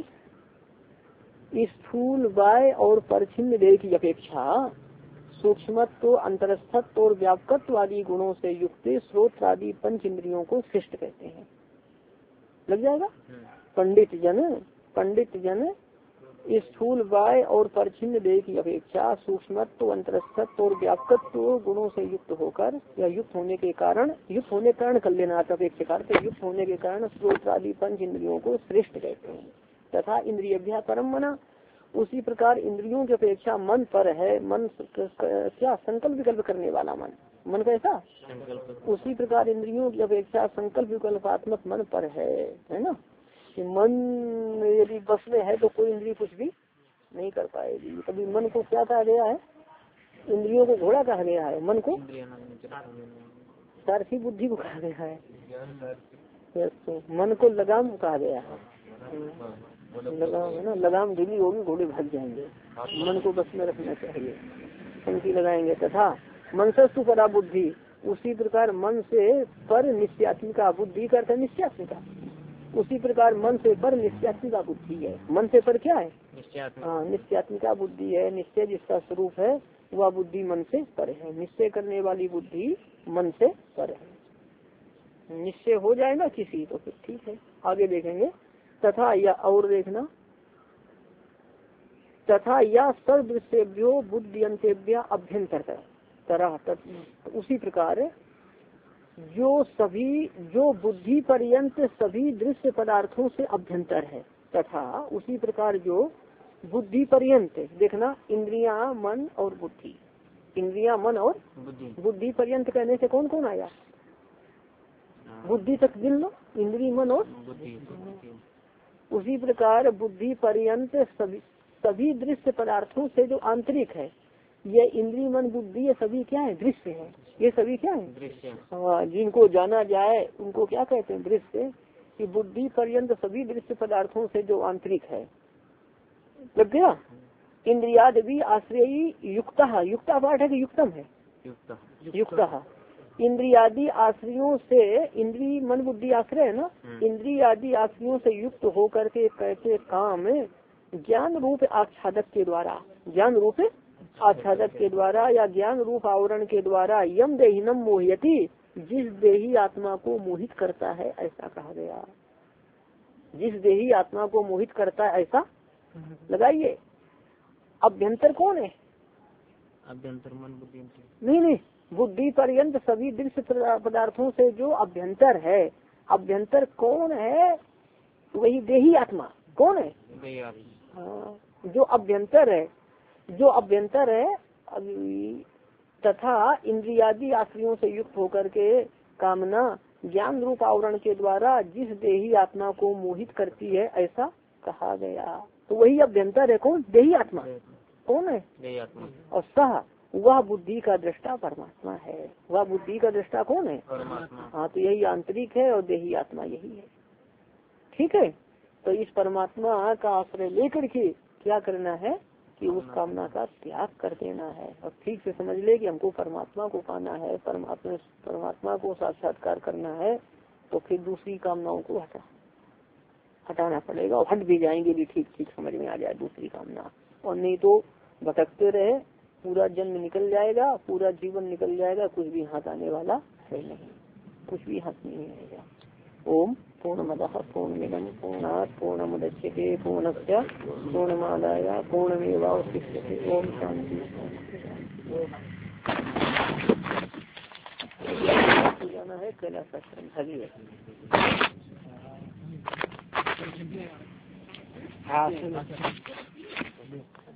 स्थूल बाय और परिच्छिन्न देह की अपेक्षा सूक्ष्मत्व, अंतरस्थत्व और व्यापकत्व आदि गुणों से युक्त स्रोत आदि पंच इंद्रियों को श्रेष्ठ कहते हैं। लग जाएगा। पंडित जन पंडित जन स्थूल बाय और परिच्छिन्न देह की अपेक्षा सूक्ष्मत्व, अंतरस्थत्व और व्यापकत्व गुणों से युक्त होकर या युक्त होने के कारण, युक्त होने के कारण कर लेना अपेक्षा तो युक्त होने के कारण स्रोत आदि पंच इंद्रियों को श्रेष्ठ कहते हैं। तथा इंद्रियभ्या परम मना, उसी प्रकार इंद्रियों की अपेक्षा मन पर है। मन क्या? संकल्प विकल्प करने वाला मन। मन कैसा? उसी प्रकार इंद्रियों की अपेक्षा संकल्प विकल्पात्मक मन पर है, है ना। कि मन यदि बस में है तो कोई इंद्रिय कुछ भी नहीं कर पाएगी। कभी मन को क्या कहा गया है? इंद्रियों को घोड़ा कहा गया है, मन को सारथी बुद्धि को कहा गया है। तो मन को लगाम कहा गया है। लगाम है ना, लगाम ढीली होगी घोड़े भाग जाएंगे। मन को बस में रखना चाहिए, पंक्ति लगाएंगे। तथा मनसस्तु परा बुद्धि, उसी प्रकार मन से पर निश्चयात्मिका बुद्धि करते निश्चयात्मिका, उसी प्रकार मन से पर निश्चयात्मिका बुद्धि है। मन से पर क्या है? हाँ, निश्चयात्मिका बुद्धि है। निश्चय जिसका स्वरूप है वह बुद्धि मन से पर है। निश्चय करने वाली बुद्धि मन से पर है। निश्चय हो जाएगा किसी तो फिर ठीक है, आगे देखेंगे। तथा या और देखना, तथा या सर्वदृश्यभ्यो बुद्धि अंत्यभ्या अभ्यंतर तरह, उसी प्रकार जो सभी जो बुद्धि पर्यंत सभी दृश्य पदार्थों से अभ्यंतर है। तथा उसी प्रकार जो बुद्धि पर्यंत, देखना इंद्रिया मन और बुद्धि, इंद्रिया मन और बुद्धि, बुद्धि पर्यंत कहने से कौन कौन आया? बुद्धि तक गिन लो, इंद्रिय मन और बुद्धि। उसी प्रकार बुद्धि पर्यंत सभी सभी दृश्य पदार्थों से जो आंतरिक है, ये इंद्रिय मन बुद्धि ये सभी क्या है? दृश्य है। ये सभी क्या है? दृश्य। हाँ, जिनको जाना जाए उनको क्या कहते हैं? दृश्य। कि बुद्धि पर्यंत सभी दृश्य पदार्थों से जो आंतरिक है। लग गया। इंद्रियाद भी आश्रयी युक्ता, युक्ता पाठ है कि युक्तम है? युक्ता। इंद्रियादि आश्रयों से, इंद्रिय मन बुद्धि आश्रय है ना, इंद्रिय आदि आश्रयों से युक्त होकर के कैसे काम ज्ञान रूप आच्छादक के द्वारा, ज्ञान रूप आच्छादक के द्वारा या ज्ञान रूप आवरण के द्वारा यम देहिनम मोहयति, जिस देही आत्मा को मोहित करता है ऐसा कहा गया। जिस देही आत्मा को मोहित करता है ऐसा। लगाइए। अभ्यंतर कौन है? अभ्यंतर मन बुद्धि नहीं नहीं, बुद्धि पर्यंत सभी दृश्य पदार्थों से जो अभ्यंतर है, अभ्यंतर कौन है? वही देही आत्मा। कौन है? हाँ, जो अभ्यंतर है, जो अभ्यंतर है। तथा इंद्रियादि आश्रयों से युक्त होकर के कामना ज्ञान रूप आवरण के द्वारा जिस देही आत्मा को मोहित करती है ऐसा कहा गया। तो वही अभ्यंतर है। कौन? देही आत्मा। कौन है? देही आत्मा। और सह वह बुद्धि का दृष्टा परमात्मा है। वह बुद्धि का दृष्टा कौन है? परमात्मा। हाँ, तो यही आंतरिक है और देही आत्मा यही है। ठीक है। तो इस परमात्मा का आश्रय लेकर के क्या करना है कि उस कामना का त्याग कर देना है। और ठीक से समझ ले कि हमको परमात्मा को पाना है, परमात्मा परमात्मा को साक्षात्कार करना है, तो फिर दूसरी कामनाओं को हटा हटाना पड़ेगा। और हट भी जाएंगे भी ठीक ठीक समझ में आ जाए दूसरी कामना। और नहीं तो भटकते रहे, पूरा जन्म निकल जाएगा, पूरा जीवन निकल जाएगा, कुछ भी हाथ आने वाला है नहीं, कुछ भी हाथ नहीं आएगा। ओम पूर्णमदः पूर्णमिदं पूर्णात् पूर्णमुदच्यते पूर्णस्य पूर्णमादाय पूर्णमेवावशिष्यते। ओम शांति। जाना है कैलाश आश्रम अभी है। हाँ